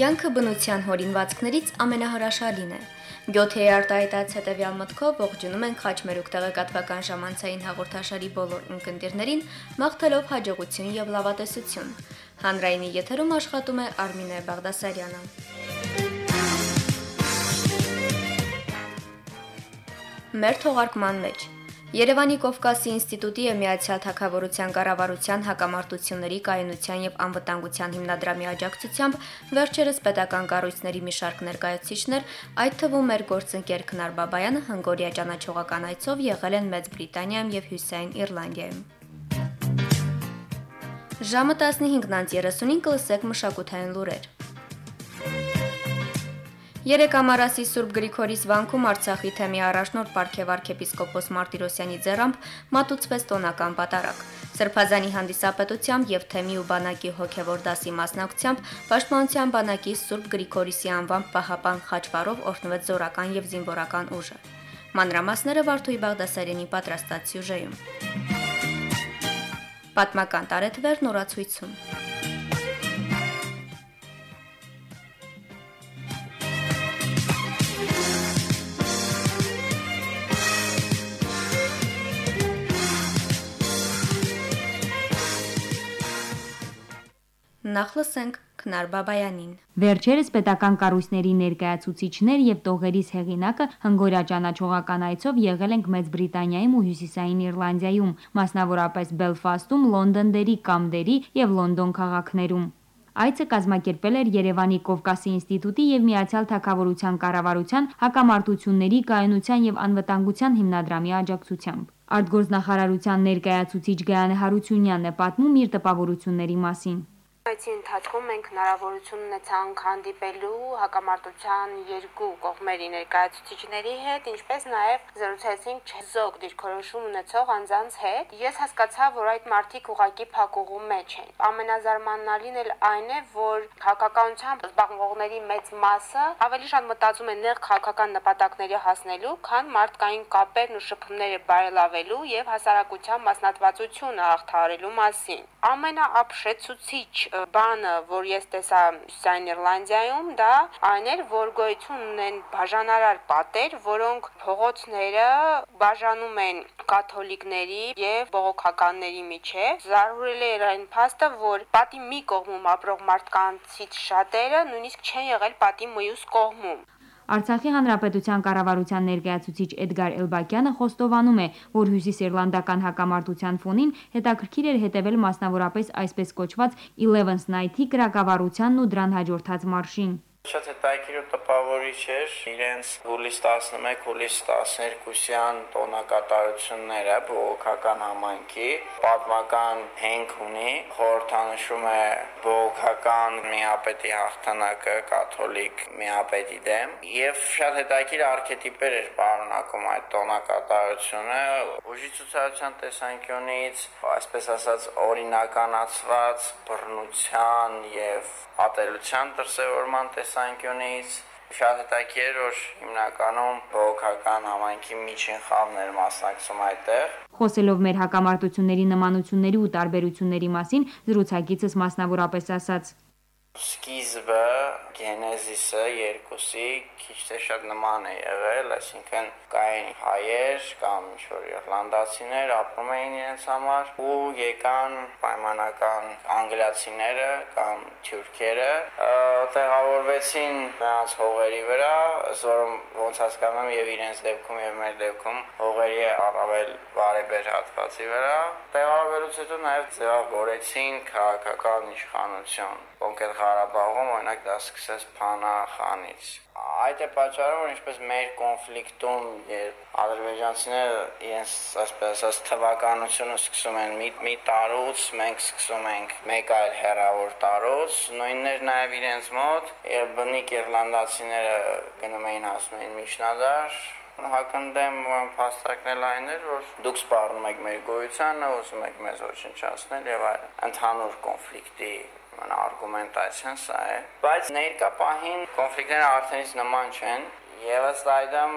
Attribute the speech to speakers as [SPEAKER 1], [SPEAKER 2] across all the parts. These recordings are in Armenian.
[SPEAKER 1] Կյանքը բնության հորինվածքներից ամենահրաշալին է։ Գյոթեի արտահայտած հետևյալ մտքով ողջունում ենք Խաչմերուկ տեղեկատվական ժամանցային հաղորդաշարի բոլոր ունկնդիրներին, մաղթելով հաջողություն եւ լավատեսություն։ Հանրայինի եթերում աշխատում է Արմինե Բաղդասարյանը։ Մեր թողարկման մեջ Երևանի Կովկասի ինստիտուտի եւ Միացյալ Թագավորության կառավարության հակամարտությունների կայունության եւ անվտանգության հիմնադրամի աջակցությամբ վերջերս պետական կառույցների մի շարք ներկայացուցիչներ, այդ թվում մեր գործընկեր Քնար Բաբայանը Հունգարիա ճանաչողական այցով եղել են Մեծ Բրիտանիայում եւ Հյուսիսային Իռլանդիայում։ Ժամը 15:35 կլսեք մշակութային լուրեր։ Երեք ամառասի Սուրբ Գրիգորիս վանքում Արցախի թեմի առաջնորդ Պարքև arczepiskopos Մարտիրոսյանի ձեռամբ մատուցվեց տոնական պատարագ։ Սրբազանի հանդիսապետությամբ եւ թեմի ու բանակի հոգեվոր դասի մասնակցությամբ Պաշտպանության բանակի Սուրբ Գրիգորիսի անվամբ պահապան խաչվառով օրհնվեց զորական եւ զինվորական ուժը։ Մանրամասները Վարդուհի Բաղդասարյանի պատրաստած սյուժեում։ Պատմական տարեթվեր նորացույցում։ Նախ լսենք Քնար Բաբայանին։
[SPEAKER 2] Վերջերս պետական կառույցների ներկայացուցիչներ եւ տողերից հեղինակը Հունգարիա ճանաչողական այցով եղել ենք Մեծ Բրիտանիայում ու Հյուսիսային Իռլանդիայում, մասնավորապես Բելֆաստում, Լոնդոնդերի, Կամդերի եւ Լոնդոն քաղաքներում։ Այցը կազմակերպել էր Երևանի Կովկասի ինստիտուտի եւ Միացյալ Թագավորության կառավարության հակամարտությունների կայունության եւ անվտանգության հիմնադրամի աջակցությամբ։ Արտգործնախարարության ներկայացուցիչ Գայանե Հարությունյանն է պատմում իր տպավորությունների մասին։
[SPEAKER 3] Այցի ընթացքում մենք հնարավորություն ունեցանք հանդիպելու հակամարտության երկու կողմերի ներկայացուցիչների հետ, ինչպես նաև զրուցեցինք չեզոք դիրքորոշում ունեցող անձանց հետ։ Ես հասկացա, որ այդ մարդիկ ուղղակի փակուղու մեջ են։ Ամենազարմանալին էլ այն է, որ քաղաքականությամբ զբաղվողների մեծ մասը ավելի շատ մտածում են նեղ քաղաքական նպատակների հասնելու, քան մարդկային կապերն ու շփումները բարելավելու եւ հասարակության մասնատվածությունը հաղթահարելու մասին։ Ամենաապշեցուցիչ բանը, որ ես տեսա Հյուսիսային Իռլանդիայում, դա այն էր, որ գոյություն ունեն բաժանարար պատեր, որոնք փողոցները բաժանում են կաթոլիկների եւ բողոքականների միջեւ։ Զարհուրել էր այն փաստը, որ պատի մի կողմում ապրող մարդկանցից շատերը նույնիսկ չեն եղել պատի մյուս կողմում։
[SPEAKER 2] Արցախի հանրապետության կառավարության ներկայացուցիչ Էդգար Էլբակյանը խոստովանում է, որ հյուսիսիռլանդական հակամարտության ֆոնին հետաքրքիր էր հետևել մասնավորապես այսպես կոչված 11th Night-ի կրակավարությանն ու դրան հաջորդած մարշին։
[SPEAKER 4] Շատ հետաքրքիր ու տպավորիչ էր իրենց հուլիս 11, հուլիս 12-յան տոնակատարությունները բողոքական համայնքի պատմական հենք ունի, խորհրդանշում է բողոքական միապետի հաղթանակը կաթոլիկ միապետի դեմ եւ շատ հետաքրքիր արքետիպեր էր պարունակում այդ տոնակատարությունը ուժի ցուցադրության տեսանկյունից, այսպես ասած օրինականացված բռնության եւ ատելության դրսևորման տեսանկյունից շատ հետաքրքիր էր, որ հիմնականում բողոքական համայնքի միջին խավն էր մասնակցում այդտեղ։
[SPEAKER 2] Խոսելով մեր հակամարտությունների նմանությունների ու տարբերությունների մասին, զրուցակիցս մասնավորապես ասաց.
[SPEAKER 4] Սկիզբը, գենեզիսը երկուսի քիչ թե շատ նման է եղել, այսինքն կային հայեր կամ ինչ-որ իռլանդացիներ ապրում էին իրենց համար ու եկան պայմանական անգլիացիները կամ թյուրքերը, տեղավորվեցին նրանց հողերի վրա, ոնց հասկանում եմ եւ իրենց դեպքում եւ մեր դեպքում հողերի առավել բարեբեր հատվածի վրա, տեղավորվելուց հետո նաեւ ձևավորեցին քաղաքական իշխանություն։ Կոնկրետ Ղարաբաղում օրինակ դա սկսեց Փանախանից։ Այդ է պատճառը, որ ինչպես մեր կոնֆլիկտում, երբ ադրբեջանցիները իրենց այսպես ասած թվականությունը սկսում են մի տարուց, մենք սկսում ենք մեկ այլ հեռավոր տարուց, նույնն էր նաև իրենց մոտ, եւ բնիկ իռլանդացիները գնում էին հասնում էին միջնադար, հակընդդեմ փաստարկնել այն էր, որ դուք սպառնում եք մեր գոյությանը, ուզում եք մեզ ոչնչացնել եւ այլն։ Ընդհանուր կոնֆլիկտի արգումենտացիան սա է, բայց ներկա պահին կոնֆլիկտները արդենից նման չեն Եվ ըստ այդմ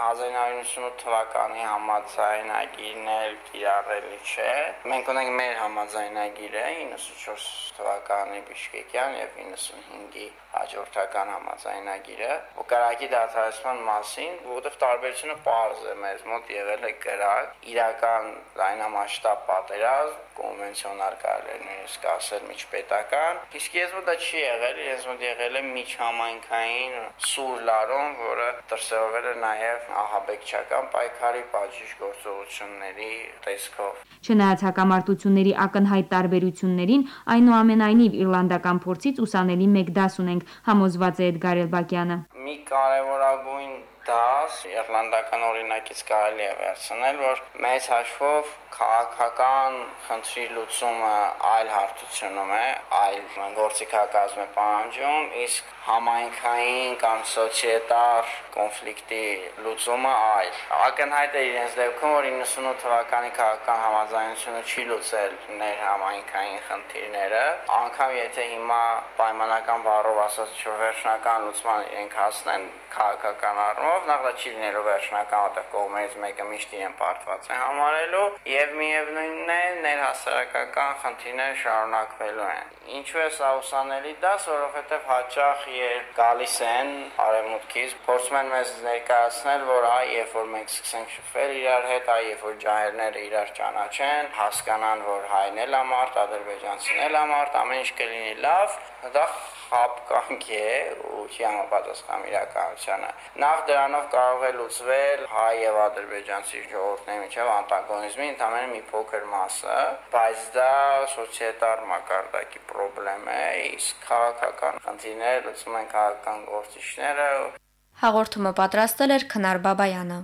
[SPEAKER 4] 1998 թվականի համաձայնագիրն էլ կիրառելի չէ։ Մենք ունենք մեր համաձայնագիրը 94 թվականի Բիշկեկյան եւ 95-ի հաջորդական համաձայնագիրը վկայակի դադարեցման մասին, որտեղ տարբերությունը պարզ է, մեզ մոտ եղել է կրակ, իրական լայնամասշտաբ պատերազմ, կոնվենցիոնալ կարելի է ասել միջպետական, իսկ ես մոտ դա չի եղել, ես մոտ եղել է միջհամայնքային սուր լարում, որը դրսևորվել է նաև ահաբեկչական պայքարի բաժիշ գործողությունների տեսքով։
[SPEAKER 2] Չնայած հակամարտությունների ակնհայտ տարբերություններին, այնուամենայնիվ իռլանդական փորձից ուսանելի մեկ դաս ունենք, համոզված է Էդգար Էլբակյանը։
[SPEAKER 4] Մի կարևորագույն դաս իռլանդական օրինակից կարելի է վերցնել, որ մեծ հաշվով քաղաքական խնդրի լուծումը այլ հարթությունում է, այլ գործիքակազմ է պահանջում, իսկ համայնքային կամ սոցիետար կոնֆլիկտի լուծումը այլ։ Ակնհայտ է իրենց դեպքում, որ 98 թվականի քաղաքական համաձայնությունը չի լուծել ներհամայնքային խնդիրները, անգամ եթե հիմա պայմանական բառով ասած վերջնական լուծման իրենք հասնեն քաղաքական առումով, նախ դա չի լինելու վերջնական, որտեղ կողմերից մեկը միշտ իրեն պարտված է համարելու եւ միևնույնն է ներհասարակական խնդիրները շարունակվելու են։ Ինչու է սա ուսանելի դաս, որովհետեւ հաճախ երբ գալիս են արևմուտքից, փորձում են մեզ ներկայացնել, որ երբ որ մենք սկսենք շփվել իրար հետ, երբ որ ջահերները իրար ճանաչեն, հասկանան, որ հայն էլ է մարդ, ադրբեջանցին էլ է մարդ, ամեն ինչ կլինի լավ, դա խապկանք է ու չի համապատասխան իրականությանը։ Նախ դրանով կարող է լուծվել հայ եւ ադրբեջանցի ժողովուրդների միջև անտագոնիզմի ընդամենը մի փոքր մասը, բայց դա սոցիետար մակարդակի խնդրեմ է, իսկ քաղաքական խնդիրները լուծում են քաղաքական գործիչները։
[SPEAKER 1] Հաղորդումը պատրաստել էր Քնար Բաբայանը։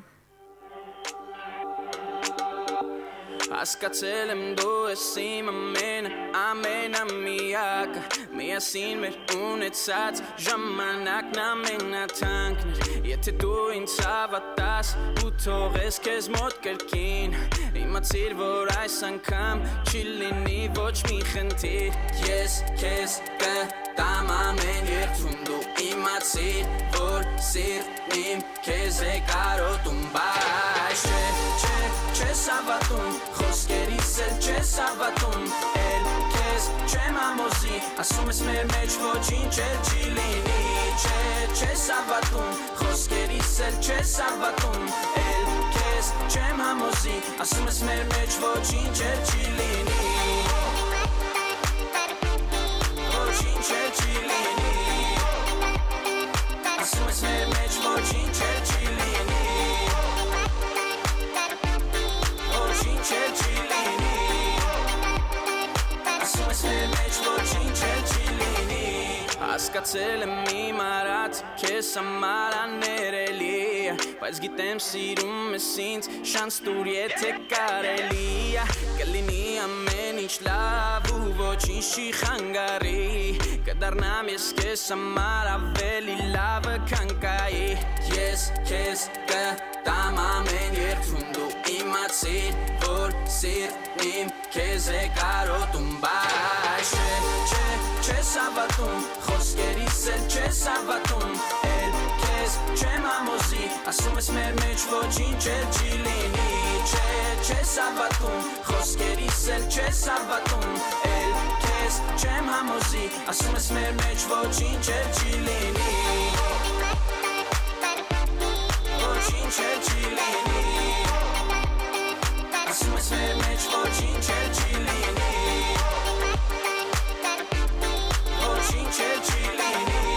[SPEAKER 5] Հասկացել եմ դու ես իմ ամենամիակը, միասին մեր ունեցած ժամանակն ամենաթանկն էր, եթե դու ինձ հավատաս ու թողես քեզ մոտ կրկին, իմացիր, որ այս անգամ չի լինի ոչ մի խնդիր, ես քեզ կտամ ամեն երթում, դու իմացիր, որ սիրտն իմ քեզ է կարոտում, բայց չես հավատում, խոսքերիս էլ չես հավատում, էլ քեզ չեմ համոզի, ասում ես մեր մեջ ոչինչ էլ չի լինի, չես հավատում, խոսքերիս էլ չես հավատում, էլ քեզ չեմ համոզի, ասում ես մեր մեջ ոչինչ էլ չի լինի, ոչինչ էլ չի լինի, ասում ես մեր մեջ ոչինչ էլ չի լինի, Հասկացել եմ իմ արած քեզ համար աներելի, բայց գիտեմ սիրում ես ինձ, շանս տուր եթե կարելի, կլինի ամեն ինչ լավ ու ոչինչ չի խանգարի, կդառնամ ես քեզ համար ավելի լավը քան կայի, ես քեզ կտամ ամեն երթում, դու իմացիր, որ սիրտն իմ քեզ է կարոտում, բայց չես հավատում, խոսքերիս էլ չես հավատում, էլ քեզ չեմ համոզի, ասում ես մեր մեջ ոչինչ էլ չի լինի, չես հավատում, խոսքերիս էլ չես հավատում, էլ քեզ չեմ համոզի, ասում ես մեր մեջ ոչինչ էլ չի լինի, ոչինչ էլ չի լինի, ասում ես մեր մեջ ոչինչ էլ չի լինի, ոչինչ էլ չի լինի,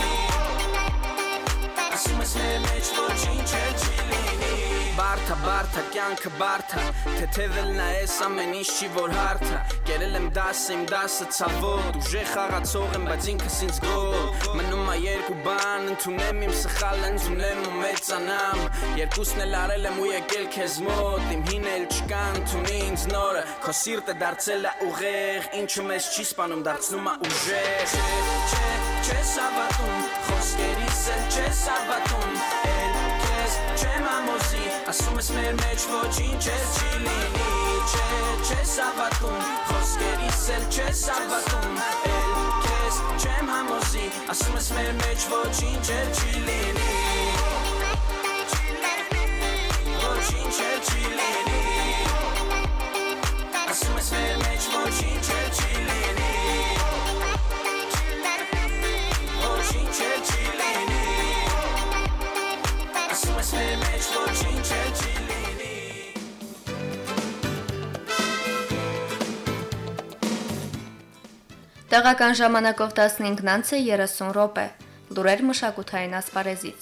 [SPEAKER 5] ասում ես մեր մեջ ոչինչ էլ չի լինի, բարդա կյանքը բարդա, թեթևել նայես ամեն ինչ չի որ հարթա, կերել եմ դասը իմ դասը ցավոտ, ուժեղ խաղացող եմ բայց ինքս ինձ գոհ, մնում ա երկու բան, ընդունեմ իմ սխալը, ընդունեմ ու մեծանամ, երկուսն էլ արել եմ ու եկել քեզ մոտ, իմ հին էլ չկա, ընդունի ինձ նորը, քո սիրտը դարձել ա ուղեղ, ինչը մեզ չի սպանում դարձնում ա ուժեղ, չես հավատում, խոսքերիս էլ չես հավատում, էլ քեզ չեմ համոզի, ասում ես մեր մեջ ոչինչ էլ չի լինի, չես հավատում, խոսքերիս էլ չես հավատում, էլ քեզ չեմ համոզի, ասում ես մեր մեջ ոչինչ էլ չի լինի, չի լինի Ասում ես վեր մեջ ոչինչ էլ չի լինի Ոչինչ էլ չի լինի Ասում ես վեր մեջ ոչինչ էլ չի լինի
[SPEAKER 1] Տեղական ժամանակով 15:30 րոպե։ Լուրեր մշակութային ասպարեզից։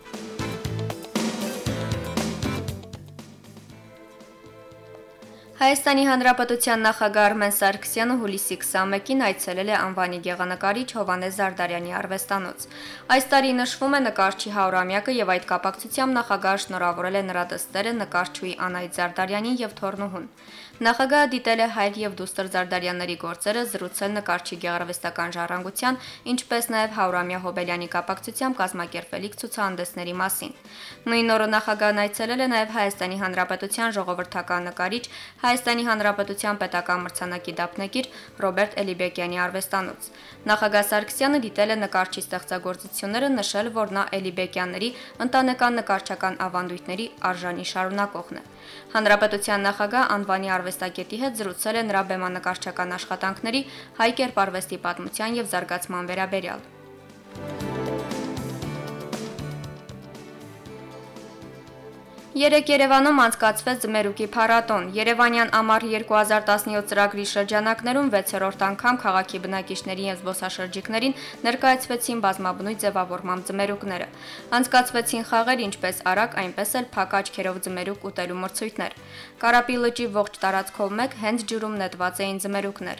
[SPEAKER 1] Հայաստանի Հանրապետության նախագահ Արմեն Սարգսյանը հուլիսի 21-ին այցելել է անվանի գեղանկարիչ Հովհաննես Զարդարյանի արվեստանոց։ Այս տարի նշվում է նկարչի 100-ամյակը եւ այդ կապակցությամբ նախագահը շնորհավորել է նրա դստերը նկարչուհի Անահիտ Զարդարյանին եւ թոռնուհուն։ Նախագահը դիտել է հայր եւ դուստր Զարդարյանների գործերը, զրուցել նկարչի գեղարվեստական ժառանգության, ինչպես նաեւ 100-ամյա Հոբելյանի կապակցությամբ կազմակերպվելիք ցուցահանդեսների մասին։ Նույն օրը նախագահն այցելել է նաեւ Հայաստանի Հանրապետության ժողովրդական նկարիչ, Հայաստանի Հանրապետության պետական մրցանակի դափնեկիր Ռոբերտ Էլիբեկյանի արվեստանոց։ Նախագահ Սարգսյանը դիտել է նկարչի ստեղծագործությունները, նշել, որ նա Էլիբեկյանների ընտանեկան նկարչական ավանդույթների արժանի շարունակողն է։ Հանրապետության նախագահ անվանի արվեստագետի հետ զրուցել է նրա բեմանկարչական աշխատանքների, հայ կերպարվեստի պատմության եւ զարգացման վերաբերյալ։ Երեկ Երևանում անցկացվեց ձմերուկի փառատոն։ Երևանյան ամառ 2017 ծրագրի շրջանակներում 6-րդ անգամ քաղաքի բնակիչներին եւ զբոսաշրջիկներին ներկայացվեցին բազմաբնույթ ձևավորմամբ ձմերուկները։ Անցկացվեցին խաղեր ինչպես արագ, այնպես էլ փակ աչքերով ձմերուկ ուտելու մրցույթներ։ Կարապի լճի ողջ տարածքով մեկ հենց ջրում նետված էին ձմերուկներ։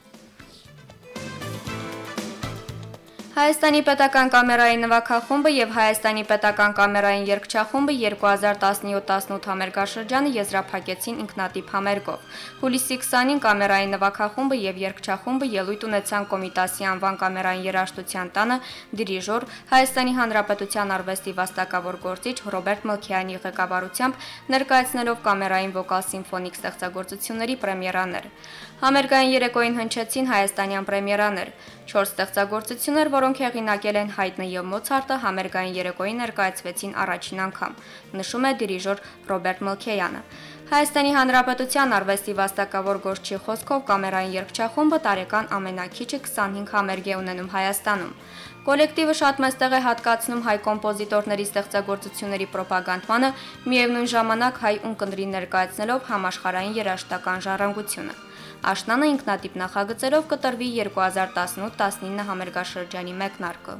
[SPEAKER 1] Հայաստանի պետական կամերային նվագախումբը եւ Հայաստանի պետական կամերային երգչախումբը 2017-18 համերգաշրջանը եզրափակեցին ինքնատիպ համերգով։ Հուլիսի 20-ին կամերային նվագախումբը եւ երգչախումբը ելույթ ունեցան Կոմիտասի անվան կամերային երաժշտության տանը դիրիժոր Հայաստանի Հանրապետության արվեստի վաստակավոր գործիչ Ռոբերտ Մլքյանի ղեկավարությամբ ներկայացնելով կամերային վոկալ սիմֆոնիկ ստեղծագործությունների պրեմիերաներ։ Համերգային երեկոյին հնչեցին հայաստանյան պրեմիերաներ։ 4 ստեղծագործություններ, որոնք հեղինակել են Հայդնը եւ Մոցարտը, համերգային երեկոյին ներկայացվեցին առաջին անգամ, նշում է դիրիժոր Ռոբերտ Մլքյանը։ Հայաստանի Հանրապետության արվեստի վաստակավոր գործչի խոսքով կամերային երգչախումբը տարեկան ամենաքիչը 25 համերգ է ունենում Հայաստանում։ Կոլեկտիվը շատ մեծ տեղ է հատկացնում հայ կոմպոզիտորների ստեղծագործությունների պրոպագանդմանը, միևնույն ժամանակ հայ ունկնդրին ներկայացնելով համաշխարհային երաժշտական ժառանգությունը։ Աշնանը ինքնատիպ նախագծերով կտրվի 2018-19 համերգաշրջանի մեկնարկը։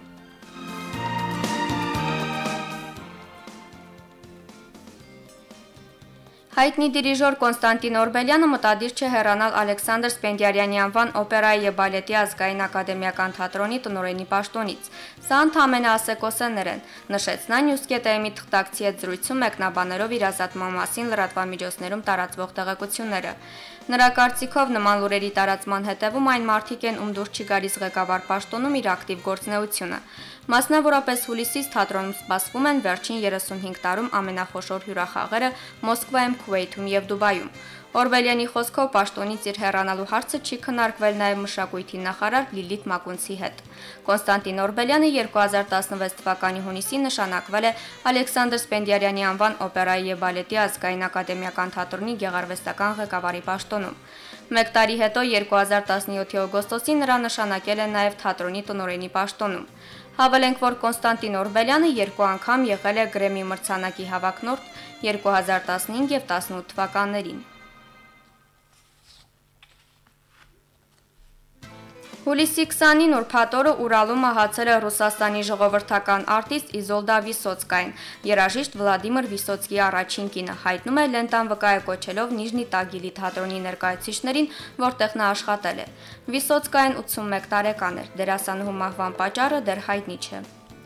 [SPEAKER 1] Հայտնի դիրիժոր Կոնստանտին Օրբելյանը մտադիր չէ հեռանալ Ալեքսանդր Սպենդիարյանի անվան օպերայի եւ բալետի ազգային ակադեմիական թատրոնի տնօրենի պաշտոնից։ Սա ընդհանրապես ասեկոսներ են, նշեց նա Նյուզկետայմի թղթակցի հետ զրույցում մեկնաբաներով իր ազատման մասին լրատվամիջոցներում տարածվող տեղեկությունները։ Նրա կարծիքով նման լուրերի տարածման հետևում այն մարդիկ են, ում դուր չի գալիս ղեկավար պաշտոնում իր ակտիվ գործունեությունը։ Մասնավորապես հուլիսից թատրոնում սպասվում են վերջին 35 տարում ամենախոշոր հյուրախաղերը Մոսկվայում, Քուվեյթում եւ Դուբայում։ Օրբելյանի խոսքով պաշտոնից իր հեռանալու հարցը չի քննարկվել նաև մշակույթի նախարար Լիլիթ Մակունցի հետ։ Կոնստանտին Օրբելյանը 2016 թվականի հունիսին նշանակվել է Ալեքսանդր Սպենդիարյանի անվան օպերայի եւ բալետի ազգային ակադեմիական թատրոնի գեղարվեստական ղեկավարի պաշտոնում։ Մեկ տարի հետո 2017-ի օգոստոսին նրա նշանակել է նաև թատրոնի տնօրենի պաշտոնում։ Հավելենք, որ Կոնստանտին Օրբելյանը 2 անգամ եղել է Գրեմի մրցանակի հավակնորդ 2015 եւ 18 թվականներին։ Հուլիսի 20-ին ուրբաթ օրը Ուրալում մահացել է Ռուսաստանի ժողովրդական արտիստ Իզոլդա Վիսոցկային, երաժիշտ Վլադիմիր Վիսոցկիի առաջին կինը, հայտնում է լենտան վկայը կոչելով Նիժնի Տագիլի թատրոնի ներկայացուցիչներին, որտեղ նա աշխատել է։ Վիսոցկային 81 տարեկան էր, դերասանուհու մահվան պատճառը դեռ հայտնի չէ։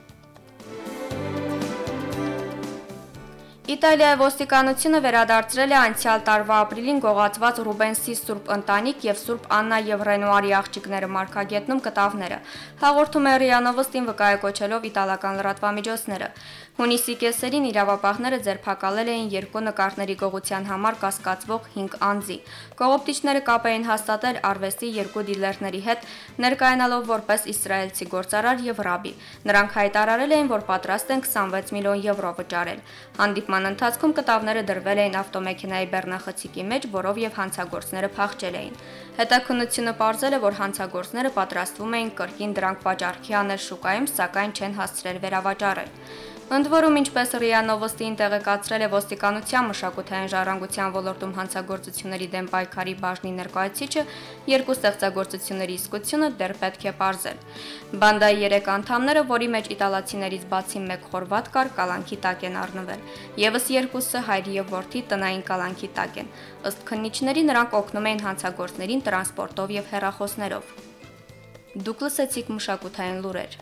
[SPEAKER 1] Իտալիայի ոստիկանությունը վերադարձրել է անցյալ տարվա ապրիլին գողացված Ռուբենսի Սուրբ Ընտանիք եւ Սուրբ Աննա եւ Ռենուարի աղջիկները մարգագետնում կտավները։ Հաղորդում է ՌԻԱ Նովոստին վկայակոչելով իտալական լրատվամիջոցները։ Հունիսի կեսերին իրավապահները ձերբակալել էին 2 նկարների գողության համար կասկածվող 5 անձի։ Կողոպտիչները կապ էին հաստատել արվեստի 2 դիլերների հետ, ներկայանալով որպես իսրայելցի գործարար եւ ռաբի։ Նրանք հայտարարել էին, որ պատրաստ են 26 միլիոն եվրո վճարել։ Հանդիպման ընթացքում կտավները դրվել էին ավտոմեքենայի բեռնախցիկի մեջ, որով եւ հանցագործները փախչել էին։ Հետաքննությունը պարզել է, որ հանցագործները պատրաստվում էին կրկին դրանք վաճառքի անել շուկայում, սակայն չեն հասցրել վերավաճառել։ Ընդ որում, ինչպես ՌԻԱ Նովոստին տեղեկացրել է ոստիկանության մշակութային ժառանգության ոլորտում հանցագործությունների դեմ պայքարի բաժնի ներկայացուցիչը, 2 ստեղծագործությունների իսկությունը դեռ պետք է պարզել։ Բանդայի 3 անդամները, որի մեջ իտալացիներից բացի 1 խորվատ կար, կալանքի տակ են առնվել։ Եվս 2-ը հայրի եւ որդի տնային կալանքի տակ են։ Ըստ քննիչների, նրանք օգնում էին հանցագործներին տրանսպորտով եւ հեռախոսներով։ Դուք լսեցիք մշակութային լուրեր։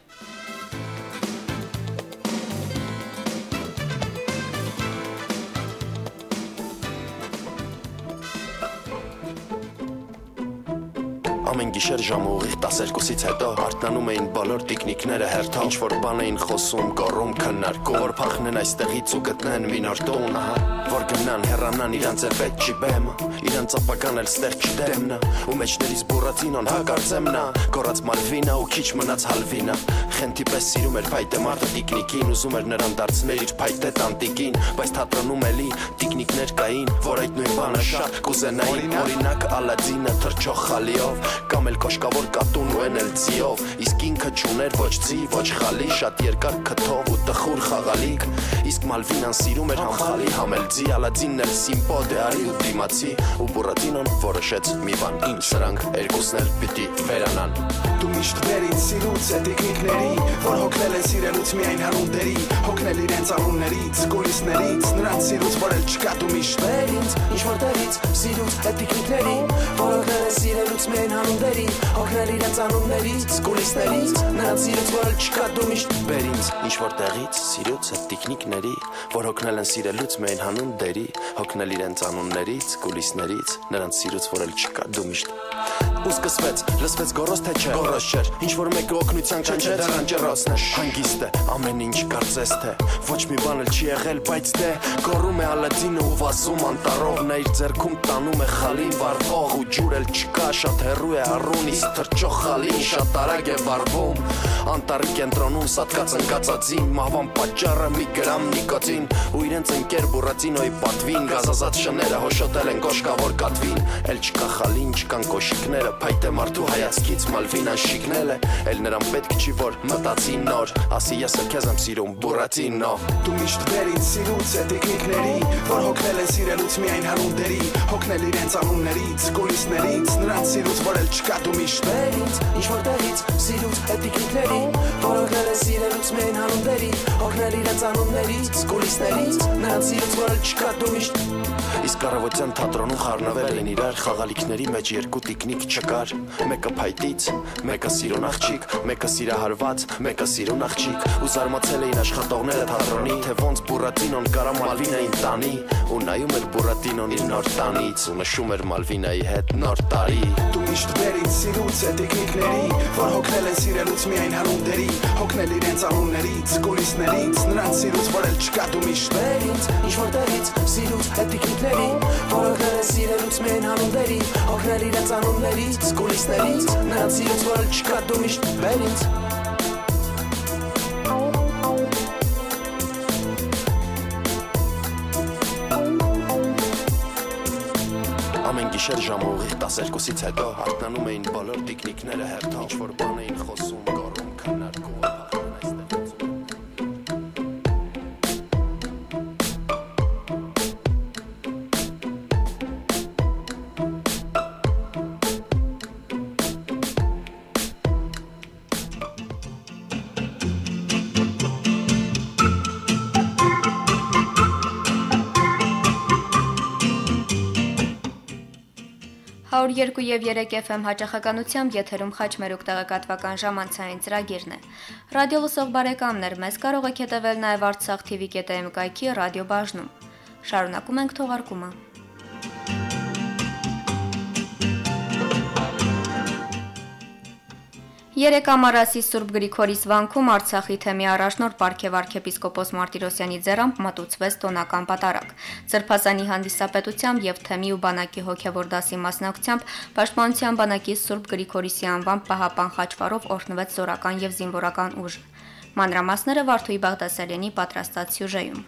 [SPEAKER 6] Ամեն գիշեր ժամը ուղիղ 12-ից հետո արթնանում էին բոլոր տիկնիկները հերթով, ինչ որ բան էին խոսում, գոռում, քննարկում, որ փախնեն այստեղից ու գտնեն մի նոր տուն, որ գնան, հեռանան իրանց էլ պետք չի բեմը, իրանց ապագան էլ ստեղ չի դեմնա, ու մեջներից բուրատինոն հակարծեմ նա, գոռաց Մալվինա ու քիչ մնաց Հալվինա, խենթի պես սիրում էր փայտե մարդը տիկնիկին, ուզում էր նրան դարձնել իր փայտե տանտիկին, բայց թատրոնում էլի տիկնիկներ կային, որ այդ նույն բանը շատ կուզենային, օրինակ Ալադինը թռչող խալիով, կամ էլ կոշկավոր կատուն ու են էլ ձիով, իսկ ինքը չուներ ոչ ձի, ոչ խալի, շատ երկար քթով ու տխուր խաղալիք, իսկ Մալվինան սիրում էր համ խալի, համ էլ ձի, Ալադինն էլ սիմպո դեարի ու դիմացի, ու Բուրատինոն որոշեց մի բան, ինչ սրանք երկուսն էլ պիտի վերանան։
[SPEAKER 7] Դու միշտ վերին սիրուց է տիկնիկների, որ հոգնել են սիրելուց միայն հարունդերի, հոգնել իրենց անուններից, կուլիսներից, նրանց սիրուց, որ էլ չկա դու միշտ վերինց, ինչ որտեղից սիրուց է տիկնիկների, որ հոգնել են սիրելուց միայն հարունդերի, հոգնել իրենց անուններից, կուլիսներից, նրանց սիրուց, որ էլ չկա դու միշտ
[SPEAKER 6] վերինց, ինչ որտեղից սիրուց է տիկնիկների, որ հոգնել են սիրելուց միայն հանունդերի, հոգնել իրենց անուններից, կուլիսներից, նրանց սիրուց, որ էլ չկա դու միշտ ու սկսվեց, լսվեց գոռոզ թե չէ, գոռոզ չէր, ինչ որ մեկը օգնության կանչեց, դրան ջրոցն է, հանգիստ է, ամեն ինչ կարծես թե, ոչ մի բան էլ չի եղել, բայց դե, գոռում է Ալադինը ու վազում անտառով, նա իր ձեռքում տանում է խալին վառվող ու ջուր էլ չկա, շատ հեռու է առուն, իսկ թռչող խալին շատ արագ է վառվում, անտառի կենտրոնում սատկած ընկածածին, մահվան պատճառը մի գրամ նիկոտին, ու իրենց ընկեր Բուրատինոյի պատվին, գազազած շները հոշոտել են կոշկավոր կատվին, էլ չկա խալին, չկան կոշիկները, փայտե մարդու հայացքից Մալվինան շիկնել է, էլ նրան պետք չի որ մտածի նոր, ասի ես էլ քեզ եմ սիրում Բուրատինո։
[SPEAKER 7] Դու միշտ վերին սիրուց է տիկնիկների, որ հոգնել են սիրելուց միայն հարունդերի, հոգնել իրենց անուններից, կուլիսներից, նրանց սիրուց, որ էլ չկա դու միշտ վերինց, ինչ որտեղից սիրուց է տիկնիկների, որ հոգնել են սիրելուց միայն հարունդերի, հոգնել իրենց անուններից, կուլիսներից, նրանց սիրուց, որ էլ չկա դու միշտ։
[SPEAKER 6] Իսկ առավոտյան թատրոնում խառնվել են իրար խաղալիքների մեջ 2 տիկնիկ չկար, մեկը փայտից, մեկը սիրուն աղջիկ, մեկը սիրահարված, մեկը սիրուն աղջիկ, ու զարմացել էին աշխատողները թատրոնի, թե ոնց Բուրատինոն կարա Մալվինային տանի, ու նայում էր Բուրատինոն իր նոր տանից, ու նշում էր Մալվինայի հետ նոր տարի։
[SPEAKER 7] Դու միշտ վերին սիրուց է տիկնիկների, որ հոգնել են սիրելուց միայն հարունդերի, հոգնել իրենց անուններից, կուլիսներից, նրանց սիրուց, որ էլ չկա դու միշտ վերինց, ինչ որտեղից սիրուց է տիկնիկների, որ հոգնել են սիրելուց միայն հարունդերի, հոգնել իրենց անուններից, կուլիսներից, նրանց սիրուց, որ էլ չկա դու միշտ վերինց։
[SPEAKER 6] Ամեն գիշեր ժամը ուղիղ 12-ից հետո արթնանում էին բոլոր տիկնիկները հերթով, ինչ որ բան էին խոսում, գոռում, քննարկում, փախնեն այստեղից։
[SPEAKER 1] Հաուր 2 և 3 FM հաճախականությամբ եթերում խաչմերուկ տեղեկատվական ժամանցային ծրագիրն է։ Ռադիո լսող բարեկամներ, մեզ կարող եք հետևել նաև Artsakh TV.am կայքի ռադիո բաժնում։ Շարունակում ենք թողարկումը։ Երեկ Ամարասի Սուրբ Գրիգորիս վանքում Արցախի թեմի առաջնորդ Պարքև arczepiskopos Մարտիրոսյանի ձեռամբ մատուցվեց տոնական պատարագ։ Սրբազանի հանդիսապետությամբ եւ թեմի ու բանակի հոգեվոր դասի մասնակցությամբ Պաշտպանության բանակի Սուրբ Գրիգորիսի անվան պահապան խաչվառով օրհնվեց զորական եւ զինվորական ուժ։ Մանրամասները Վարդուհի Բաղդասարյանի պատրաստած սյուժեում։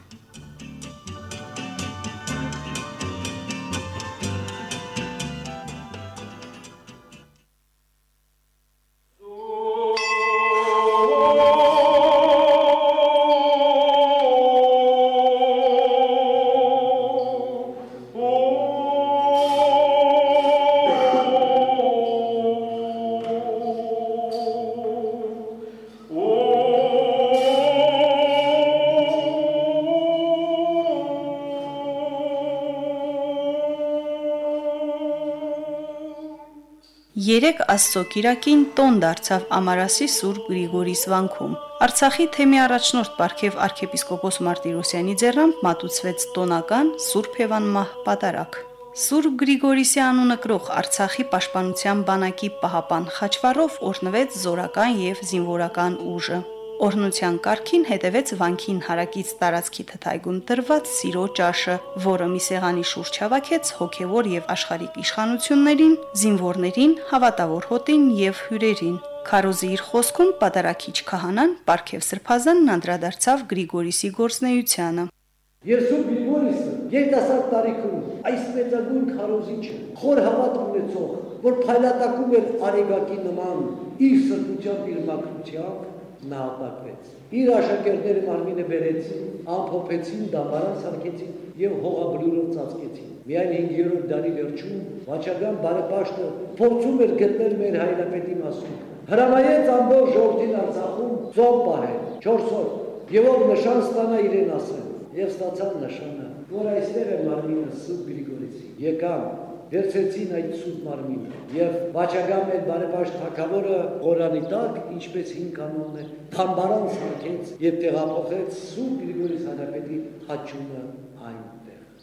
[SPEAKER 8] Երեկ Աստծո կիրակին տոն դարձավ Ամարասի Սուրբ Գրիգորիս վանքում։ Արցախի թեմի առաջնորդ Պարքև arczepiskopos Մարտիրոսյանի ձեռամբ մատուցվեց տոնական Սուրբ Հևանմահ պատարագ։ Սուրբ Գրիգորիսի անունը կրող Արցախի պաշտպանության բանակի պահապան խաչվառով օրհնվեց զորական եւ զինվորական ուժը։ Օրհնության կարգին հետևեց վանքին հարակից տարածքի թթայգուն տրված սիրո ճաշը, որը մի սեղանի շուրջ հավաքեց հոգևոր եւ աշխարհիկ իշխանություններին, զինվորներին, հավատավոր հոտին եւ հյուրերին։ Քարոզի իր խոսքում պատարագիչ քահանան Պարքև Սրբազանն անդրադարձավ Գրիգորիսի գործնեությանը։
[SPEAKER 9] Եվ Սուրբ Գրիգորիսը երիտասարդ տարիքում այս մեծագույն քարոզիչը խոր հավատ ունեցող, որ փայլատակում էր արեգակի նման իր սրբությամբ, իր մաքրությամբ նահատակվեց։ Իր աշակերտները մարմինը բերեցին, ամփոփեցին, դամբարան սարքեցին եւ հողաբլուրով ծածկեցին։ Միայն 5-րդ դարի վերջում Վաչագան բարեպաշտը փորձում էր գտնել մեր հայրապետի մասունքը։ Հրամայեց ամբողջ ժողովրդին Արցախում ծով պահել 4 օր, եւ ով նշան ստանա իրեն ասել։ Եվ ստացան նշանը, որ այստեղ է մարմինը Սուրբ Գրիգորիսի։ Եկան վերցեցին այդ սուրբ մարմինը եւ Վաչագան մեր բարեպաշտ թագավորը Ղորանի տակ, ինչպես հին կանոնն է, դամբարան սարքեց եւ տեղափոխեց Սուրբ Գրիգորիս Հանրապետի խաչումը այնտեղ։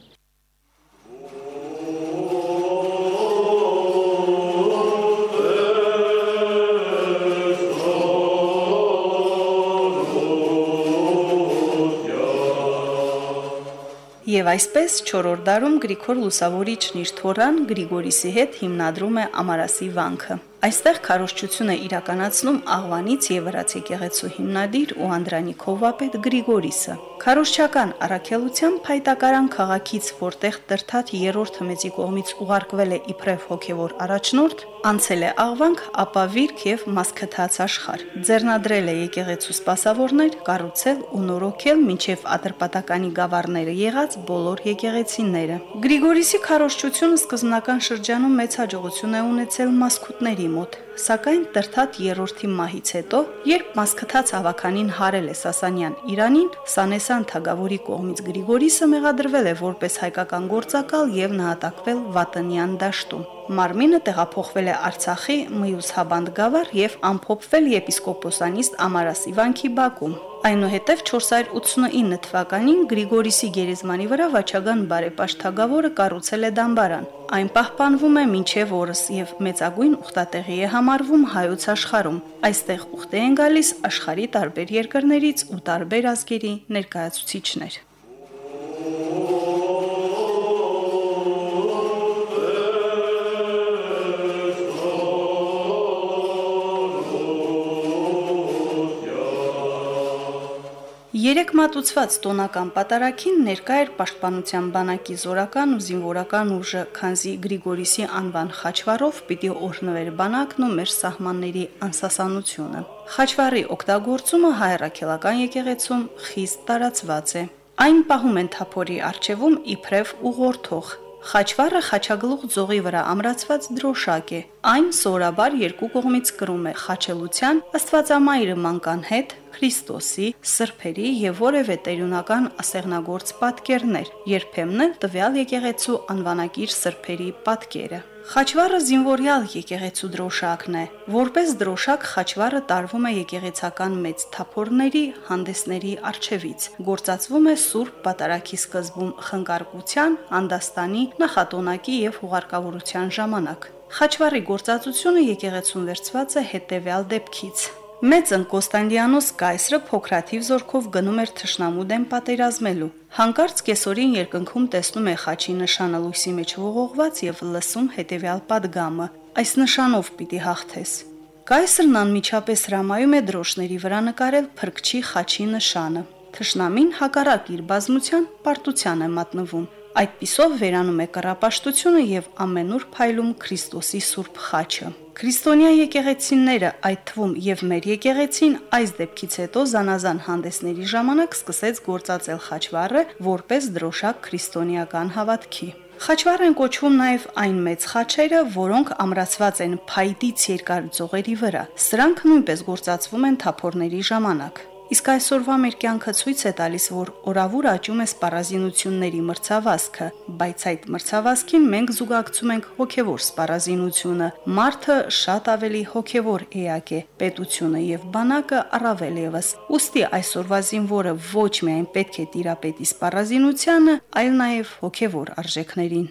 [SPEAKER 8] Եվ այսպես 4-րդ դարում Գրիգոր Լուսավորիչն իր թորան Գրիգորիսի հետ հիմնադրում է Ամարասի վանքը։ Այստեղ քարոզչություն է իրականացնում Աղվանից եւ Վրաց եկեղեցու հիմնադիր ու Անդրանիկ հովվապետ Գրիգորիսը։ Քարոզչական առաքելության Փայտակարան քաղաքից, որտեղ Տրթատ 3-րդը մեծի կողմից ուղարկվել է իբրև հոգևոր առաջնորդ, անցել է Աղվանք, ապա Վիրք եւ Մասկթաց աշխարհ։ Ձեռնադրել է եկեղեցու սպասավորներ, կառուցել ու նորոգել մինչև Ատրպատականի գավառները եղած բոլոր եկեղեցիները։ Գրիգորիսի քարոզչությունը սկզբնական շրջանում մեծ հաջողություն է ունեցել մասկուտների մոտ, սակայն Տրթատ 3-րդի մահից հետո, երբ Մասկթաց ավականին հարել է Սասանյան Իրանին, Սանեսան թագավորի կողմից Գրիգորիսը մեղադրվել է որպես հայկական գործակալ եւ նահատակվել Վատնյան դաշտում։ Մարմինը տեղափոխվել է Արցախի Մյուզհաբանդ գավառ եւ ամփոփվել եպիսկոպոսանիստ Ամարասի վանքի բակում։ Այնուհետև 489 թվականին Գրիգորիսի գերեզմանի վրա Վաչագան բարեպաշտ թագավորը կառուցել է դամբարան։ Այն պահպանվում է մինչև օրս եւ մեծագույն ուխտատեղի է համարվում հայոց աշխարհում։ Այստեղ ուխտե են գալիս աշխարհի տարբեր երկրներից ու տարբեր ազգերի ներկայացուցիչներ։ Երեք մատուցված տոնական պատարագին ներկա էր Պաշտպանության բանակի զորական ու զինվորական ուժը, քանզի Գրիգորիսի անվան խաչվառով պիտի օրհնվեր բանակն ու մեր սահմանների անսասանությունը։ Խաչվառի օգտագործումը հայ առաքելական եկեղեցում խիստ տարածված է։ Այն պահում են թափորի առջևում իբրև ուղղորդող։ Խաչվառը խաչագլուխ ձողի վրա ամրացված դրոշակ է։ Այն սովորաբար երկու կողմից կրում է խաչելության, Աստվածամայրը մանկան հետ, Քրիստոսի, սրբերի եւ որևէ տերյունական ասեղնագործ պատկերներ, երբեմն էլ տվյալ եկեղեցու անվանակիր սրբերի պատկերը։ Խաչվառը զինվորյալ եկեղեցու դրոշակն է։ Որպես դրոշակ խաչվառը տարվում է եկեղեցական մեծ թափորների, հանդեսների առջևից։ Գործածվում է Սուրբ Պատարագի սկզբում խնկարկության, հանդաստանի, նախատոնակի եւ հուղարկավորության ժամանակ։ Խաչվառի գործածությունը եկեղեցուն վերցված է հետևյալ դեպքից։ Մեծն Կոստանդիանոս կայսրը փոքրաթիվ զորքով գնում էր թշնամու դեմ պատերազմելու։ Հանկարծ կեսօրին երկնքում տեսնում է խաչի նշանը լույսի մեջ ողողված եւ լսում հետևյալ պատգամը. այս նշանով պիտի հաղթես։ Կայսրն անմիջապես հրամայում է դրոշների վրա նկարել փրկչի խաչի նշանը։ Թշնամին հակառակ իր բազմության պարտության է մատնվում։ Այդպիսով վերանում է կռապաշտությունը եւ ամենուր փայլում Քրիստոսի Սուրբ խաչը։ Քրիստոնյա եկեղեցիները, այդ թվում եւ մեր եկեղեցին, այս դեպքից հետո զանազան հանդեսների ժամանակ սկսեց գործածել խաչվառը որպես դրոշակ քրիստոնեական հավատքի։ Խաչվառ են կոչվում նաև այն մեծ խաչերը, որոնք ամրացված են փայտից երկար ձողերի վրա։ Սրանք նույնպես գործածվում են թափորների ժամանակ։ Իսկ այսօրվա մեր կյանքը ցույց է տալիս, որ օրավուր աճում է սպառազինությունների մրցավազքը, բայց այդ մրցավազքին մենք զուգակցում ենք հոգևոր սպառազինությունը։ Մարդը շատ ավելի հոգևոր էակ է, պետությունը եւ բանակը առավել եւս։ Ուստի այսօրվա զինվորը ոչ միայն պետք է տիրապետի սպառազինությանը, այլ նաեւ հոգևոր արժեքներին։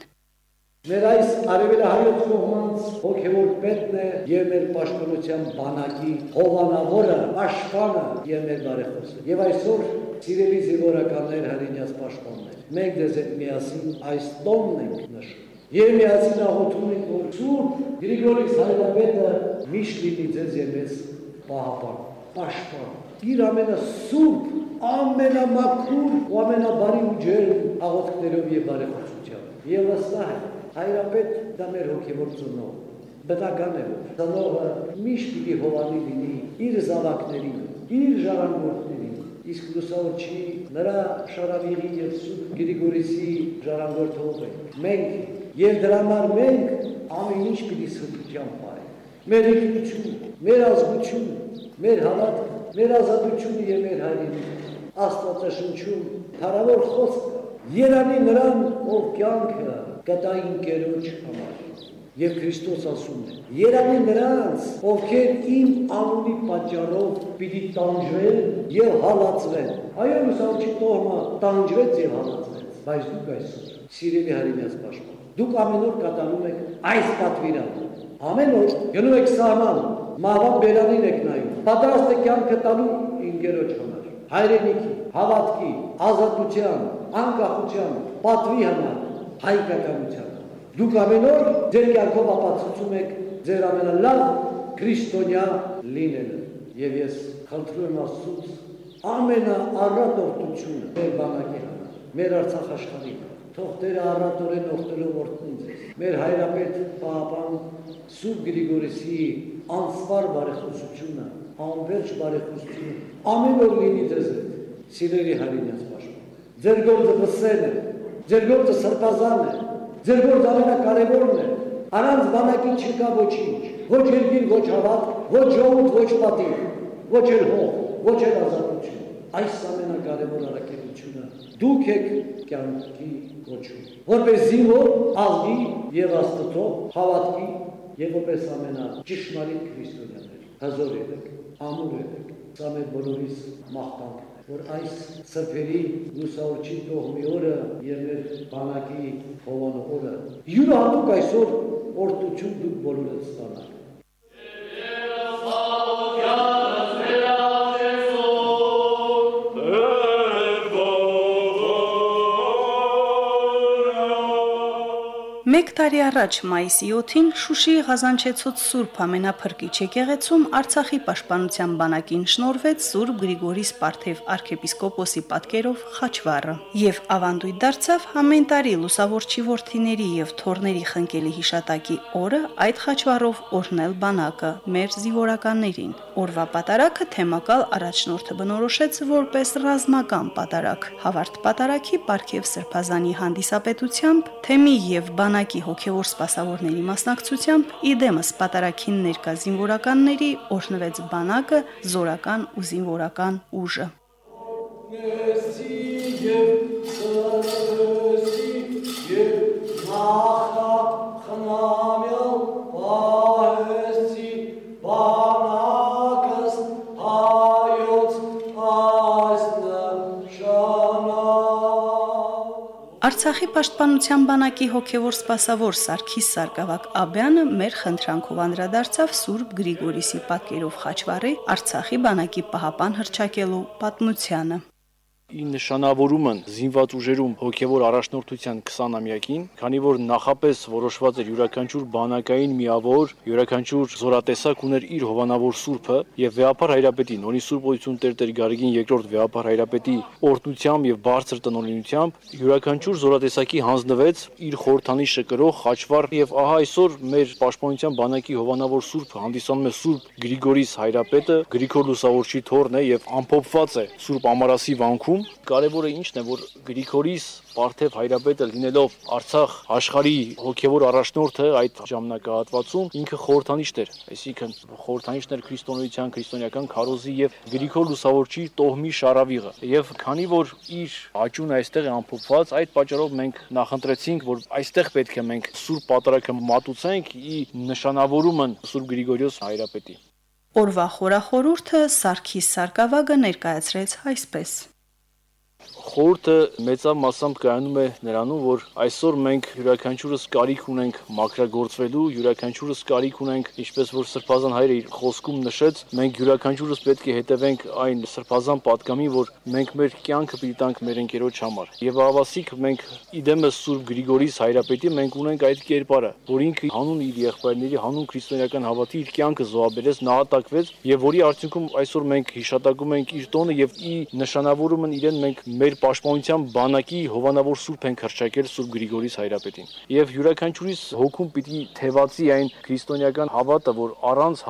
[SPEAKER 9] Մեր այս արևելահայոց կողմից հոգևոր պետն է եւ մեր պաշտպանության բանակի հովանավորը, պաշտպանը եւ մեր բարեխոսը։ Եվ այսօր սիրելի զինվորականներ, հայրենյաց պաշտպաններ, մենք դες հետ միասին այս տոնն ենք նշում։ Եվ միասին աղոթում ենք, որ Սուրբ Գրիգորիս հայրապետը միշտ լինի ձեզ եւ մեզ պահապան, պաշտպան։ Իր ամենասուրբ, ամենամաքուր ու ամենաբարի ու ջերմ աղոթքներով եւ բարեխոսությամբ։ Եվ վստահ եմ, հայրապետ դա մեր հոգևոր ծնող, բնական է, որ ծնողը միշտ պիտի հովանի լինի իր զավակներին, իր ժառանգորդներին, իսկ լուսավորչի նրա շարավիղի եւ Սուրբ Գրիգորիսի ժառանգորդով ենք։ Մենք եւ դրա համար մենք ամեն ինչ պիտի սրբությամբ պահենք։ Մեր ինքնությունը, մեր ազգությունը, մեր հավատքը, մեր ազատությունը եւ մեր հայրենիքը, Աստվածաշնչում թարավոր խոսք կա։ Երանի նրան, ով կյանքը կտա իմ Տերոջ համար։ Եվ Քրիստոս ասում է. երանի նրանց, ովքեր իմ անունի պատճառով պիտի տանջվեն եւ հալածվեն։ Այո, լուսավորչի տոհմը տանջվեց եւ հալածվեց, բայց դուք այսօր, սիրելի հայրենյաց պաշտպան, դուք ամեն օր կատարում եք այս պատվիրանը։ Ամեն օր գնում եք սահման, մահվան բերանին եք նայում, պատրաստ եք կյանքը տալու իմ Տերոջ համար, հայրենիքի, հավատքի, ազատության, անկախության, պատվի համար, հայկականության։ Դուք ամեն օր ձեր կյանքով ապացուցում եք ձեր ամենալավ քրիստոնյա լինելը։ Եվ ես խնդրում եմ Աստծուց ամենաառատորդությունը մեր բանակի համար, մեր Արցախ աշխարհի համար։ Թող Տերը առատորեն օգնելով օրհնի ձեզ։ Մեր հայրապետ Պահապան Սուրբ Գրիգորիսի անսպար բարեխոսությունը, անվերջ բարեխոսությունը ամեն օր լինի ձեզ հետ, սիրելի հայրենյաց պաշտպան։ Ձեր գործը վսեն է, ձեր գործը սրբազան է, ձեր գործը ամենակարևորն է։ Առանց բանակի չկա ոչինչ, ոչ երկիր, ոչ հավատք, ոչ ժողովուրդ, ոչ պատիվ, ոչ էլ հող, ոչ էլ ազատություն։ Այս ամենակարևոր առաքելությունը դուք եք կյանքի կոչում, որպես զինվոր ազգի եւ Աստծո հավատքի եւ որպես ամենաճշմարիտ քրիստոնյաներ։ Հզոր եք, ամուր եք, սա մեր բոլորիս մաղթանքն է, որ այս սրբերի լուսավորչի տոհմի օրը եւ մեր բանակի հովանու օրը յուրահատուկ այսօր օրդություն դուք բոլորը ստանաք։
[SPEAKER 8] Մեկ տարի առաջ մայիսի 7-ին Շուշիի Ղազանչեցոց Սուրբ Ամենափրկիչ եկեղեցում Արցախի պաշտպանության բանակին շնորհվեց Սուրբ Գրիգորի Սպարթև arczepiskopos-ի պատկերով խաչվառը եւ ավանդույթ դարձավ ամեն տարի լուսավորչի որդիների եւ թորների խնկելի հիշատակի օրը այդ խաչվառով օրհնել բանակը մեր զինվորականներին։ Օրվա պատարագը թեմակալ առաջնորդը բնորոշեց որպես ռազմական պատարագ։ Հավարտ պատարագի Պարքև Սրբազանի հանդիսապետությամբ թեմի եւ բանակի հոգևոր սպասավորների մասնակցությամբ իդեմս պատարագին ներկա զինվորականների օրհնվեց բանակը, զորական ու զինվորական ուժը։ Արցախի Պաշտպանության բանակի հոգևոր սպասավոր Սարգիս Սարգսակյանը մեր խնդրանքով անդրադարձավ Սուրբ Գրիգորիսի պատկերով խաչվառի Արցախի բանակի պահապան հռչակելու պատմությանը։
[SPEAKER 10] Նշանավորում են զինված ուժերում հոգևոր առաջնորդության 20-ամյակին, քանի որ նախապես որոշված էր յուրաքանչյուր բանակային միավոր, յուրաքանչյուր զորատեսակ ուներ իր հովանավոր սուրբը եւ Վեհապար Հայրապետի նորի Սուրբ Օգնություն Տեր Գարեգին II Վեհապար Հայրապետի օրհնությամբ եւ բարձր տնօրինությամբ յուրաքանչյուր զորատեսակի հանձնվեց իր խորհրդանիշը կրող խաչվառ եւ ահա այսօր մեր պաշտպանության բանակի հովանավոր սուրբը հանդիսանում է Սուրբ Գրիգորիս Հայրապետը, Գրիգոր Լուսավորչի թոռն է եւ ամփոփված է Սուրբ Ամարասի վանքում։ Կարևորը ինչն է, որ Գրիգորիս Պարթև Հայրապետը լինելով Արցախ աշխարհի հոգևոր առաջնորդը այդ ժամանակահատվածում ինքը խորհրդանիշ էր, այսինքն խորհրդանիշն էր քրիստոնեության, քրիստոնեական քարոզի եւ Գրիգոր Լուսավորչի տոհմի շարավիղը։ Եվ քանի որ իր աճունը այստեղ է ամփոփված, այդ պատճառով մենք նախընտրեցինք, որ այստեղ պետք է մենք Սուրբ Պատարագը մատուցենք ի նշանավորումն Սուրբ Գրիգորիոս Հայրապետի։
[SPEAKER 8] Օրվա խորախորհուրդը Սարգիս Սարգսակյանը ներկայացրեց այսպես.
[SPEAKER 10] Խորհուրդը մեծավ մասամբ կայանում է նրանում, որ այսօր մենք յուրաքանչյուրս կարիք ունենք մաքրագործվելու, յուրաքանչյուրս կարիք ունենք, ինչպես որ Սրբազան հայրը իր խոսքում նշեց, մենք յուրաքանչյուրս պետք է հետևենք այն Սրբազան պատգամին, որ մենք մեր կյանքը պիտի տանք մեր ընկերոջ համար։ Եվ ավասիկ մենք իդեմս Սուրբ Գրիգորիս Հայրապետի մենք ունենք այդ կերպարը, որ ինքը հանուն իր եղբայրների, հանուն քրիստոնեական հավատի իր կյանքը զոհաբերեց, նահատակվեց, եւ որի արդյունքում այսօր մենք հիշատակում ենք իր տոնը եւ ի նշանավորումն իրեն մենք մեր պաշտպանության բանակի հովանավոր սուրբ ենք հռչակել Սուրբ Գրիգորիս Հայրապետին։ Եվ յուրաքանչյուրիս հոգում պիտի թևածի այն քրիստոնեական հավատը, որ առանց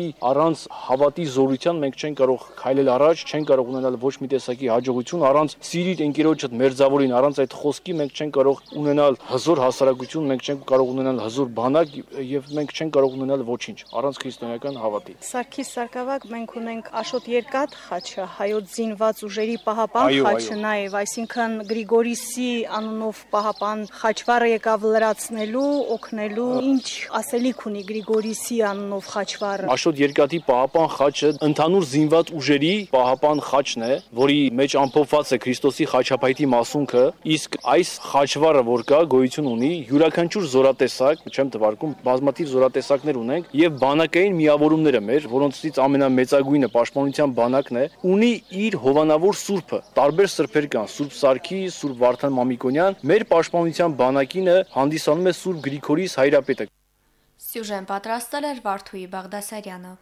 [SPEAKER 10] հավատի զորության մենք չենք կարող քայլել առաջ, չենք կարող ունենալ ոչ մի տեսակի հաջողություն, առանց սիրիր ընկերոջդ մերձավորին, առանց այդ խոսքի մենք չենք կարող ունենալ հզոր հասարակություն, մենք չենք կարող ունենալ հզոր բանակ եւ մենք չենք կարող ունենալ ոչինչ առանց քրիստոնեական հավատի։
[SPEAKER 8] Սարգիս Սարգսակյան մենք ունենք Աշոտ Երկաթ խաչը, հայոց զինված ուժերի պահապան խաչը նաև, այսինքն Գրիգորիսի անունով պահապան խաչվառը եկավ լրացնելու, օգնելու, ինչ ասելիք ունի Գրիգորիսի անունով խաչվառը։
[SPEAKER 10] Աշոտ Երկաթի պահապան խաչը ընդհանուր զինված ուժերի պահապան խաչն է, որի մեջ ամփոփված է Քրիստոսի խաչապայթի մասունքը, իսկ այս խաչվառը, որ կա, գոյություն ունի յուրաքանչյուր զորատեսակ, չեմ թվարկում, բազմաթիվ զորատեսակներ ունենք եւ բանակային միավորումները մեր, որոնցից ամենամեծագույնը պաշտպանության բանակն է, ունի իր հովանավոր սուրբը։ Տարբեր սրբեր կան, Սուրբ Սարգիս, Սուրբ Վարդան Մամիկոնյան, մեր պաշտպանության բանակինը հանդիսանում է Սուրբ Գրիգորիս Հայրապետը։
[SPEAKER 1] Սյուժեն պատրաստել էր Վարդուհի Բաղդասարյանը։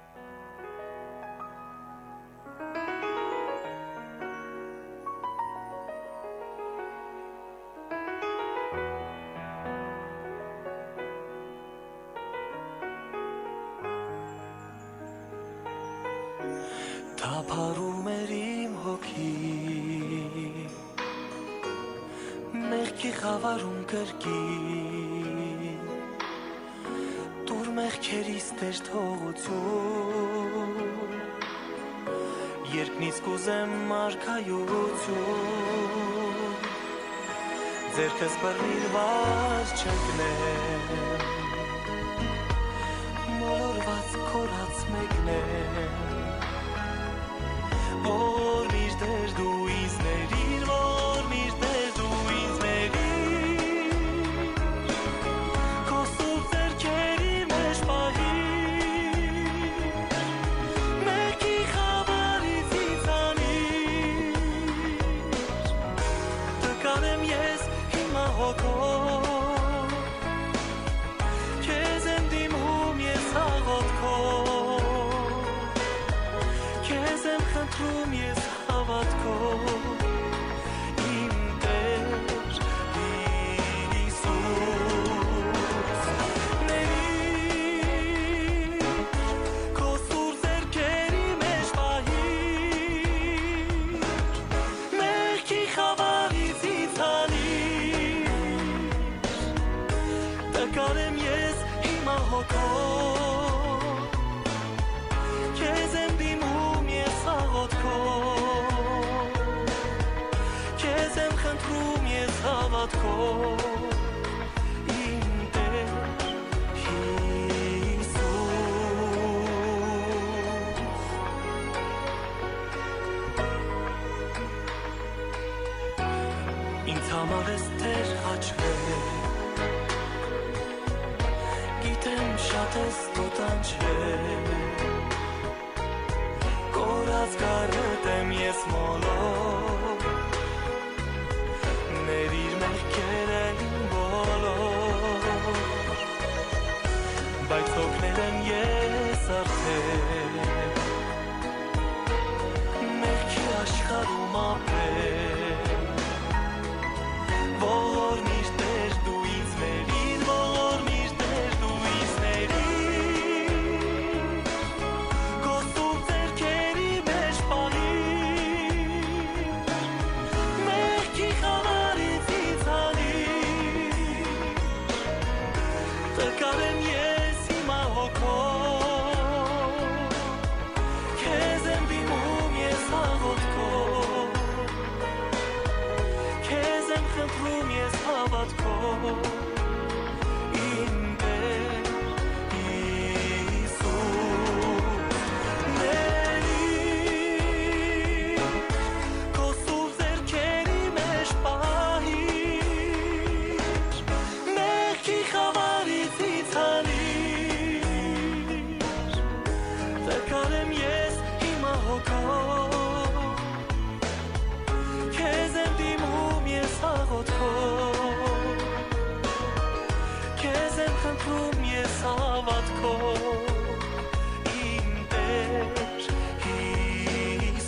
[SPEAKER 11] Թափարում էր իմ հոգի, մեղքի խավարում կրկին, դուր մեղքերիս տեր թողություն, երկնից կուզեմ մարգայություն, ձերքս բռնիրված չգնեմ, մոլորված կորած մեկնեմ, որ միշտ էր դու ինձ ների, որ միշտ էր դու ինձ ների, քո սուրբ ձեռքերի մեջ պահիր, մեկի խավարից ինձանիր, տկանեմ ես հիմա հոգով, քեզ եմ դիմում ես աղոթքով, քեզ եմ խնդրում ես հավատքով, իմ Տեր Հիսուս, ների, քո սուրբ ձեռքերի մեջ պահիր, մեղքի խավարից ինձ հանիր, տկանեմ ես հիմա հոգով, քեզ եմ դիմում ես աղոթքով, քեզ եմ խնդրում ես հավատքով, իմ Տեր Հիսուս, ինձ համար ես Տեր շատ ես դու տանջվել Կորած կարդ եմ ես մոլոր Ներիր մեղքեր են բոլոր Բայց օգնել եմ ես արդեն Մեղքի աշխարհում ապրել Ողորմ իր Տեր դու ինձ ներիր Ողորմ իր Տեր դու ինձ ներիր Քո սուրբ ձեռքերի մեջ պահիր Մեղքի խավարից ինձ հանիր Տկար եմ ես հիմա հոգով Քեզ եմ դիմում ես աղոթքով Քեզ եմ խնդրում ես հավատքով Իմ Տեր Հիսուս ներիր Քո սուրբ ձեռքերի մեջ պահիր Մեղքի խավարից ինձ հանիր Տկար եմ ես հիմա հոգով Քեզ եմ դիմում ես աղոթքով Քեզ եմ խնդրում ես հավատքով Իմ Տեր Հիսուս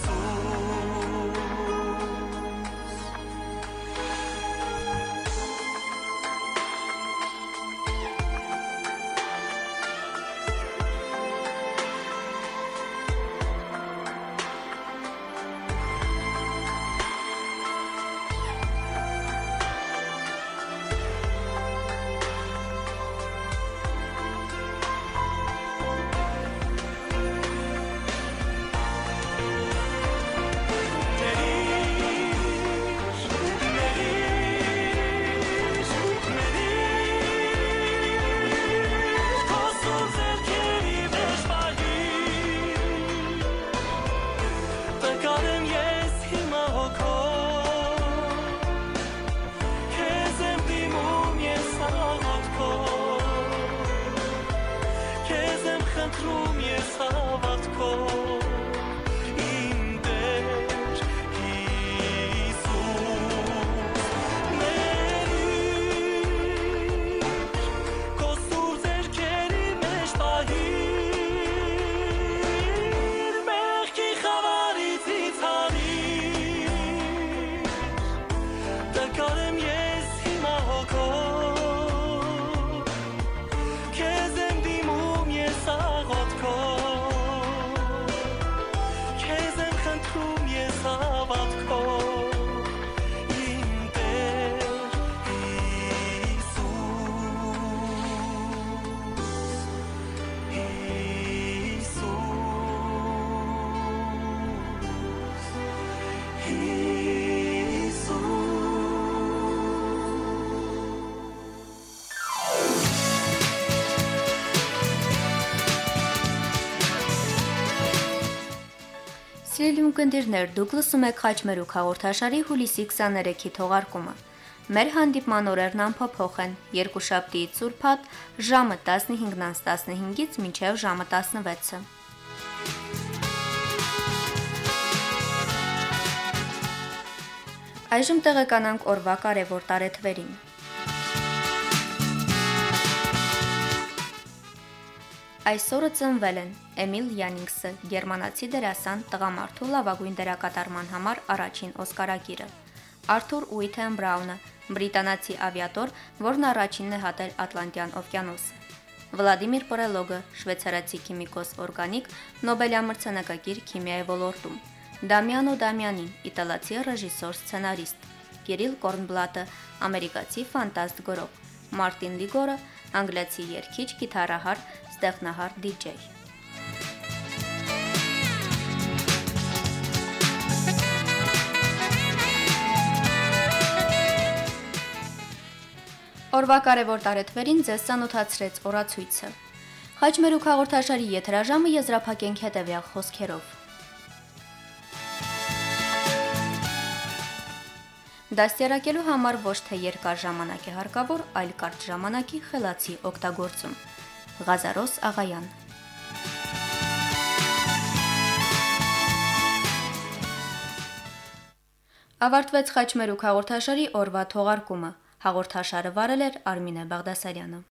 [SPEAKER 11] Տկար եմ ես հիմա հոգով Քեզ եմ դիմում ես աղոթքով Քեզ եմ խնդրում ես հավատքով Իմ Տեր Հիսուս ներիր Քո սուրբ ձեռքերի մեջ պահիր Մեղքի խավարից ինձ հանիր Տկար եմ ես հիմա հոգով Քեզ եմ դիմում ես աղոթքով Քեզ եմ խնդրում ես հավատքով Իմ Տեր Հիսուս
[SPEAKER 1] Սիրելի ունկնդիրներ, դուք լսում եք Խաչմերուկ հաղորդաշարի հուլիսի 23-ի թողարկումը։ Մեր հանդիպման օրերն անփոփոխ են՝ երկուշաբթիից ուրբաթ ժամը 15:15-ից մինչև ժամը 16-ը։ Այժմ տեղեկանանք օրվա կարևոր տարեթվերին։ Այսօրը ծնվել են Էմիլ Յանինգսը, գերմանացի դերասան, տղամարդու լավագույն դերակատարման համար առաջին օսկարագիրը, Արթուր Ուիթեն Բրաունը, բրիտանացի ավիատոր, որն առաջինն է հատել Ատլանտյան օվկիանոսը, Վլադիմիր Պորելոգը, շվեյցարացի քիմիկոս օրգանիկ, Նոբելյան մրցանակակիր քիմիայի ոլորտում, Դամիանո Դամյանին, իտալացի ռեժիսոր, սցենարիստ, Կիրիլ Կորնբլատը, ամերիկացի ֆանտաստ գրող, Մարտին Լիգորը, անգլիացի երգիչ, գիտարահար, ստեղնահար, դիջեյ։ Օրվա կարևոր տարեթվերին ձեզ ծանոթացրեց օրացույցը։ Խաչմերուկ հաղորդաշարի եթերաժամը եզրափակենք հետևյալ խոսքերով։ Դաստիարակելու համար ոչ թե երկար ժամանակ է հարկավոր, այլ կարճ ժամանակի խելացի օգտագործում։ Ղազարոս Աղայան։ Ավարտվեց Խաչմերուկ հաղորդաշարի օրվա թողարկումը։ Հաղորդաշարը վարել էր Արմինե Բաղդասարյանը։